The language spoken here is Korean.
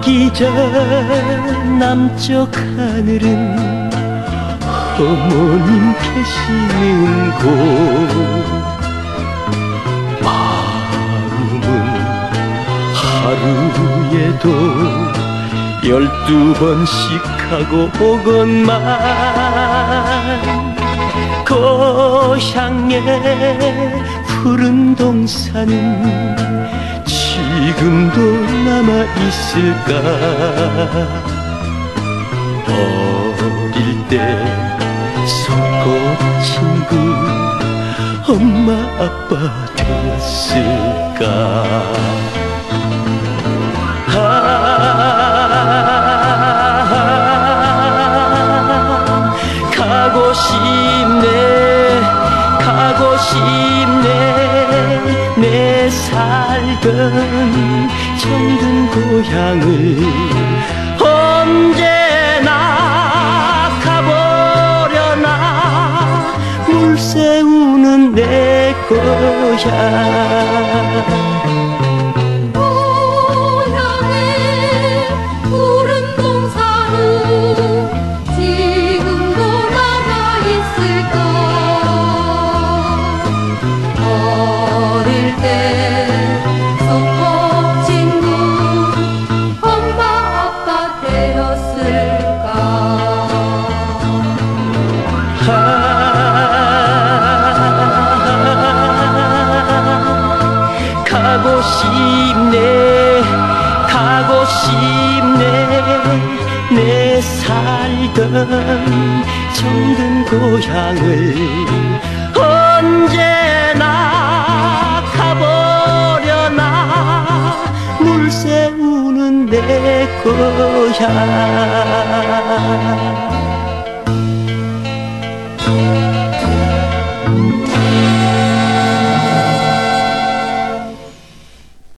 오기 전 남쪽 하늘은 어머님 계시는 곳, 마음은 하루에도 12번씩 하고 오건만 고향의 푸른 동산은 지금도 남아있을까. 어릴 때 속꽃 친구 엄마 아빠 됐을까. 가고 싶네 가고 싶네 내 살던 정든 고향을 언제나 가보려나. 물새우는 내 고향. 가고 싶네 가고 싶네 내 살던 정든 고향을 언제나 가보려나. 물새우는 내 고향.